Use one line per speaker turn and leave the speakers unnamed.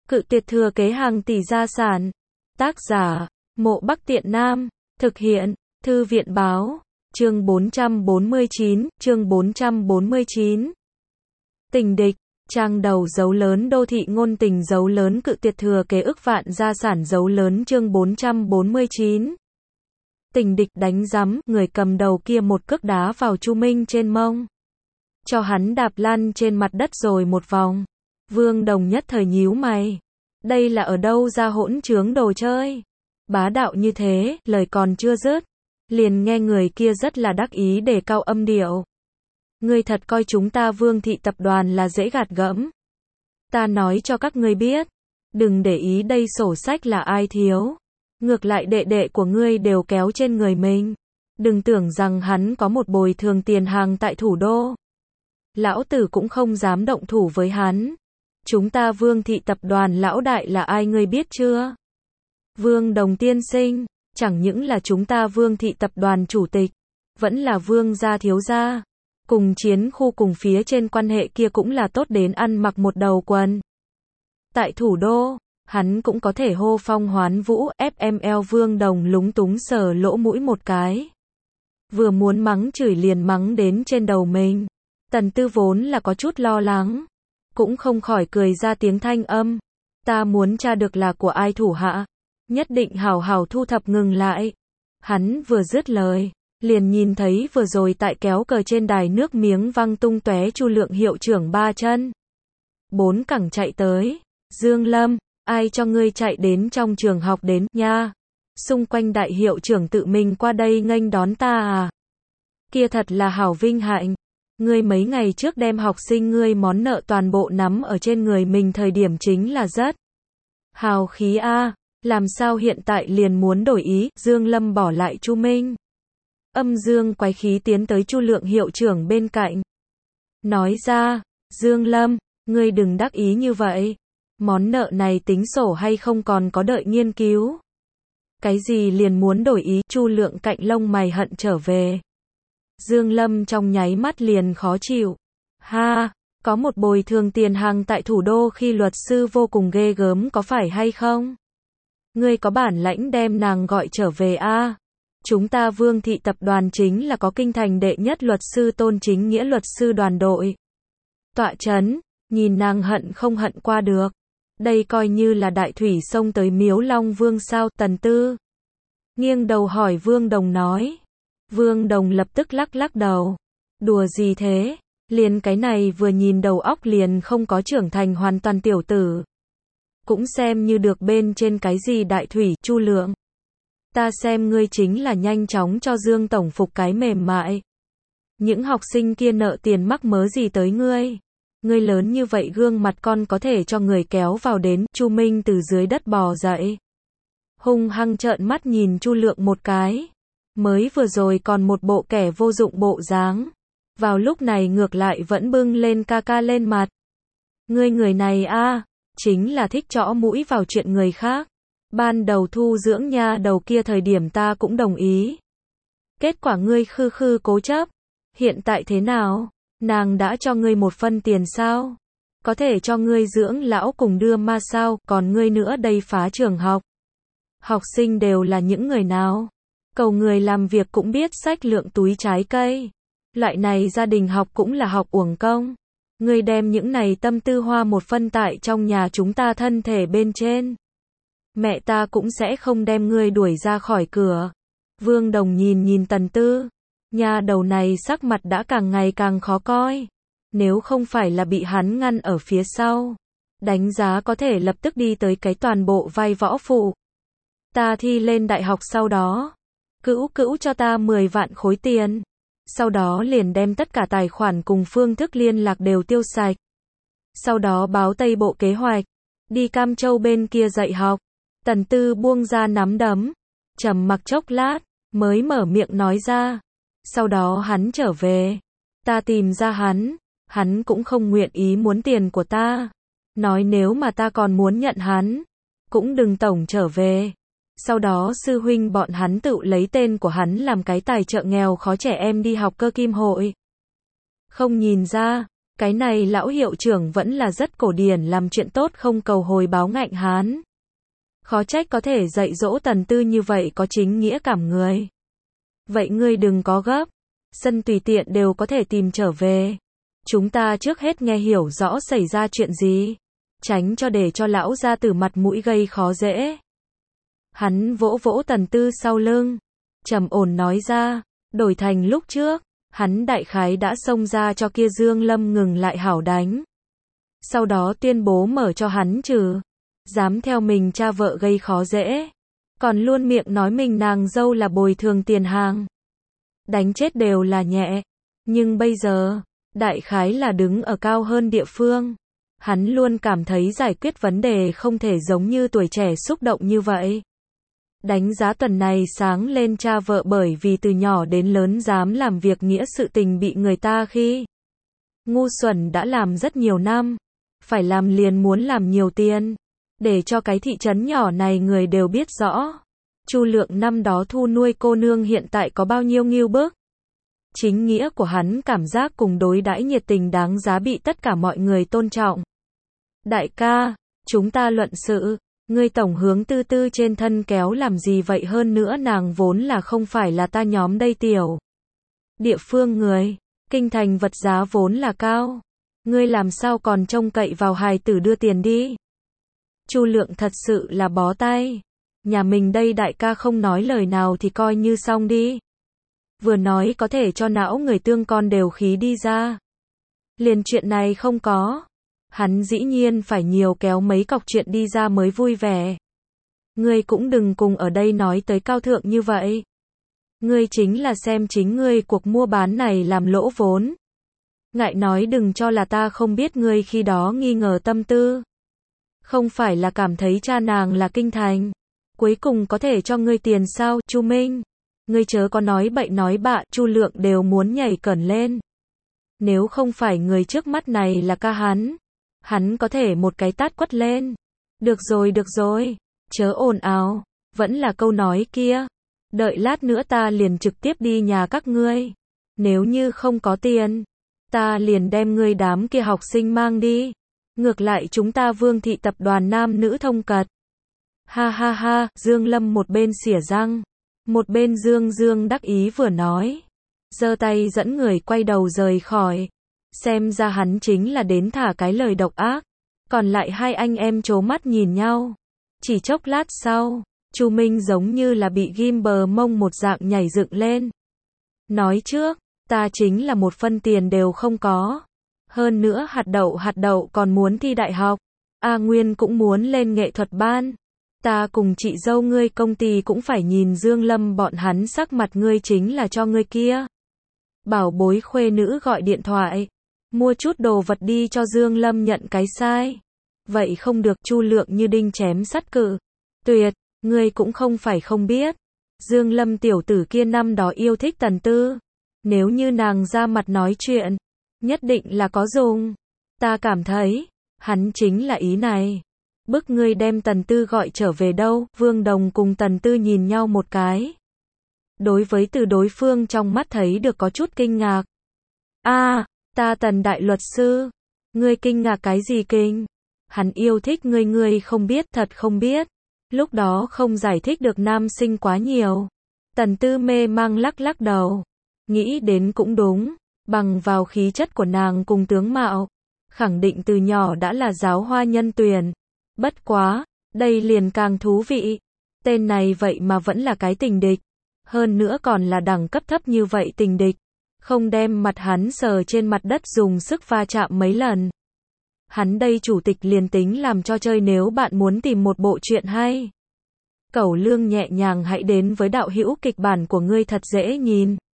Cự tuyệt thừa kế hàng tỷ gia sản. Tác giả, Mộ Bắc Tiện Nam. Thực hiện, Thư viện báo. Chương 449. Tình địch. Trang đầu dấu lớn đô thị ngôn tình dấu lớn cự tuyệt thừa kế ức vạn gia sản dấu lớn chương 449. Tình địch đánh rắm, người cầm đầu kia một cước đá vào Chu Minh trên mông. Cho hắn đạp lăn trên mặt đất rồi một vòng. Vương Đồng nhất thời nhíu mày. Đây là ở đâu ra hỗn trướng đồ chơi? Bá đạo như thế, lời còn chưa dứt. Liền nghe người kia rất là đắc ý đề cao âm điệu. Ngươi thật coi chúng ta Vương thị tập đoàn là dễ gạt gẫm. Ta nói cho các ngươi biết. Đừng để ý đây sổ sách là ai thiếu. Ngược lại đệ đệ của ngươi đều kéo trên người mình. Đừng tưởng rằng hắn có một bồi thường tiền hàng tại thủ đô. Lão tử cũng không dám động thủ với hắn. Chúng ta Vương thị tập đoàn lão đại là ai ngươi biết chưa? Vương Đồng tiên sinh, chẳng những là chúng ta Vương thị tập đoàn chủ tịch, vẫn là Vương gia thiếu gia. Cùng chiến khu cùng phía trên quan hệ kia cũng là tốt đến ăn mặc một đầu quần. Tại thủ đô, hắn cũng có thể hô phong hoán vũ, FML Vương Đồng lúng túng sờ lỗ mũi một cái. Vừa muốn mắng chửi liền mắng đến trên đầu mình. Tần Tư vốn là có chút lo lắng. Cũng không khỏi cười ra tiếng thanh âm. Ta muốn tra được là của ai thủ hạ. Nhất định hảo hảo thu thập ngừng lại. Hắn vừa dứt lời. Liền nhìn thấy vừa rồi tại kéo cờ trên đài nước miếng văng tung tóe Chu Lượng hiệu trưởng ba chân. Bốn cẳng chạy tới. Dương Lâm, ai cho ngươi chạy đến trong trường học đến nha? Xung quanh đại hiệu trưởng tự mình qua đây nghênh đón ta à? Kia thật là hảo vinh hạnh. Ngươi mấy ngày trước đem học sinh ngươi món nợ toàn bộ nắm ở trên người mình thời điểm chính là rất hào khí a. Làm sao hiện tại liền muốn đổi ý? Dương Lâm bỏ lại Chu Minh. Âm dương quái khí tiến tới Chu Lượng hiệu trưởng bên cạnh. Nói ra, Dương Lâm, ngươi đừng đắc ý như vậy. Món nợ này tính sổ hay không còn có đợi nghiên cứu. Cái gì liền muốn đổi ý? Chu Lượng cạnh lông mày hận trở về. Dương Lâm trong nháy mắt liền khó chịu. Ha, có một bồi thường tiền hàng tại thủ đô khi luật sư vô cùng ghê gớm có phải hay không? Ngươi có bản lãnh đem nàng gọi trở về a. Chúng ta Vương thị tập đoàn chính là có kinh thành đệ nhất luật sư Tôn Chính Nghĩa luật sư đoàn đội. Tọa chấn, nhìn nàng hận không hận qua được. Đây coi như là đại thủy sông tới Miếu Long Vương sao? Tần Tư nghiêng đầu hỏi Vương Đồng nói. Vương Đồng lập tức lắc lắc đầu. Đùa gì thế? Liền cái này vừa nhìn đầu óc liền không có trưởng thành hoàn toàn tiểu tử. Cũng xem như được bên trên cái gì đại thủy. Chu Lượng, ta xem ngươi chính là nhanh chóng cho Dương tổng phục cái mềm mại. Những học sinh kia nợ tiền mắc mớ gì tới ngươi? Ngươi lớn như vậy gương mặt con có thể cho người kéo vào đến. Chu Minh từ dưới đất bò dậy. Hung hăng trợn mắt nhìn Chu Lượng một cái. Mới vừa rồi còn một bộ kẻ vô dụng bộ dáng. Vào lúc này ngược lại vẫn bưng lên ca ca lên mặt. Ngươi người này a, chính là thích chõ mũi vào chuyện người khác. Ban đầu thu dưỡng nha đầu kia thời điểm ta cũng đồng ý. Kết quả ngươi khư khư cố chấp. Hiện tại thế nào? Nàng đã cho ngươi một phân tiền sao? Có thể cho ngươi dưỡng lão cùng đưa ma sao? Còn ngươi nữa đây phá trường học. Học sinh đều là những người nào? Cầu người làm việc cũng biết xách lượng túi trái cây. Loại này gia đình học cũng là học uổng công. Ngươi đem những này tâm tư hoa một phân tại trong nhà chúng ta thân thể bên trên. Mẹ ta cũng sẽ không đem ngươi đuổi ra khỏi cửa. Vương Đồng nhìn Tần Tư. Nhà đầu này sắc mặt đã càng ngày càng khó coi. Nếu không phải là bị hắn ngăn ở phía sau. Đánh giá có thể lập tức đi tới cái toàn bộ vai võ phụ. Ta thi lên đại học sau đó. Cữu cho ta 10 vạn khối tiền. Sau đó liền đem tất cả tài khoản cùng phương thức liên lạc đều tiêu sạch. Sau đó báo Tây Bộ kế hoạch. Đi Cam Châu bên kia dạy học. Tần Tư buông ra nắm đấm. Trầm mặc chốc lát. Mới mở miệng nói ra. Sau đó hắn trở về. Ta tìm ra hắn. Hắn cũng không nguyện ý muốn tiền của ta. Nói nếu mà ta còn muốn nhận hắn. Cũng đừng tổng trở về. Sau đó sư huynh bọn hắn tự lấy tên của hắn làm cái tài trợ nghèo khó trẻ em đi học cơ kim hội. Không nhìn ra, Cái này lão hiệu trưởng vẫn là rất cổ điển, làm chuyện tốt không cầu hồi báo ngạnh hán. Khó trách có thể dạy dỗ Tần Tư như vậy có chính nghĩa cảm người. Vậy ngươi đừng có gấp, sân tùy tiện đều có thể tìm trở về. Chúng ta trước hết nghe hiểu rõ xảy ra chuyện gì, tránh cho để cho lão gia tử mặt mũi gây khó dễ. Hắn vỗ vỗ Tần Tư sau lưng, trầm ổn nói ra, đổi thành lúc trước, hắn đại khái đã xông ra cho kia Dương Lâm ngừng lại hảo đánh. Sau đó tuyên bố mở cho hắn trừ, dám theo mình cha vợ gây khó dễ, còn luôn miệng nói mình nàng dâu là bồi thường tiền hàng. Đánh chết đều là nhẹ, nhưng bây giờ, đại khái là đứng ở cao hơn địa phương. Hắn luôn cảm thấy giải quyết vấn đề không thể giống như tuổi trẻ xúc động như vậy. Đánh giá tuần này sáng lên cha vợ bởi vì từ nhỏ đến lớn dám làm việc nghĩa sự tình bị người ta khi ngu xuẩn đã làm rất nhiều năm, phải làm liền muốn làm nhiều tiền, để cho cái thị trấn nhỏ này người đều biết rõ. Chu Lượng năm đó thu nuôi cô nương hiện tại có bao nhiêu ngưu bức. Chính nghĩa của hắn cảm giác cùng đối đãi nhiệt tình đáng giá bị tất cả mọi người tôn trọng. Đại ca, chúng ta luận sự, ngươi tổng hướng Tư Tư trên thân kéo làm gì vậy, hơn nữa nàng vốn là không phải là ta nhóm đây tiểu. Địa phương người, kinh thành vật giá vốn là cao. Ngươi làm sao còn trông cậy vào hài tử đưa tiền đi. Chu Lượng thật sự là bó tay. Nhà mình đây đại ca không nói lời nào thì coi như xong đi. Vừa nói có thể cho não người tương con đều khí đi ra. Liền chuyện này không có. Hắn dĩ nhiên phải nhiều kéo mấy cọc chuyện đi ra mới vui vẻ. Ngươi cũng đừng cùng ở đây nói tới cao thượng như vậy. Ngươi chính là xem chính ngươi cuộc mua bán này làm lỗ vốn. Ngại nói đừng cho là ta không biết ngươi khi đó nghi ngờ tâm tư. Không phải là cảm thấy cha nàng là kinh thành. Cuối cùng có thể cho ngươi tiền sao, Chu Minh? Ngươi chớ có nói bậy nói bạ, Chu Lượng đều muốn nhảy cẩn lên. Nếu không phải người trước mắt này là ca hắn có thể một cái tát quất lên. Được rồi, chớ ồn ào, vẫn là câu nói kia. Đợi lát nữa ta liền trực tiếp đi nhà các ngươi. Nếu như không có tiền, ta liền đem ngươi đám kia học sinh mang đi. Ngược lại chúng ta Vương thị tập đoàn nam nữ thông cật. Ha ha ha, Dương Lâm một bên xỉa răng, một bên dương đắc ý vừa nói. Giơ tay dẫn người quay đầu rời khỏi. Xem ra hắn chính là đến thả cái lời độc ác. Còn lại hai anh em trố mắt nhìn nhau. Chỉ chốc lát sau, Chu Minh giống như là bị ghim bờ mông một dạng nhảy dựng lên. Nói trước, ta chính là một phân tiền đều không có. Hơn nữa hạt đậu còn muốn thi đại học. A Nguyên cũng muốn lên nghệ thuật ban. Ta cùng chị dâu ngươi công ty cũng phải nhìn Dương Lâm bọn hắn sắc mặt, ngươi chính là cho ngươi kia bảo bối khuê nữ gọi điện thoại, mua chút đồ vật đi cho Dương Lâm nhận cái sai. Vậy không được, Chu Lượng như đinh chém sắt cự tuyệt, ngươi cũng không phải không biết. Dương Lâm tiểu tử kia năm đó yêu thích Tần Tư. Nếu như nàng ra mặt nói chuyện, nhất định là có dùng. Ta cảm thấy, hắn chính là ý này. Bức ngươi đem Tần Tư gọi trở về đâu? Vương Đồng cùng Tần Tư nhìn nhau một cái. Đối với từ đối phương trong mắt thấy được có chút kinh ngạc. Ta Tần đại luật sư. Ngươi kinh ngạc cái gì kinh? Hắn yêu thích ngươi không biết, thật không biết. Lúc đó không giải thích được nam sinh quá nhiều. Tần Tư mê mang lắc đầu. Nghĩ đến cũng đúng. Bằng vào khí chất của nàng cùng tướng mạo, khẳng định từ nhỏ đã là giáo hoa nhân tuyển. Bất quá, đây liền càng thú vị. Tên này vậy mà vẫn là cái tình địch. Hơn nữa còn là đẳng cấp thấp như vậy tình địch. Không đem mặt hắn sờ trên mặt đất dùng sức va chạm mấy lần. Hắn đây chủ tịch liền tính làm cho chơi, nếu bạn muốn tìm một bộ truyện hay. Cẩu lương nhẹ nhàng hãy đến với đạo hữu kịch bản của ngươi thật dễ nhìn.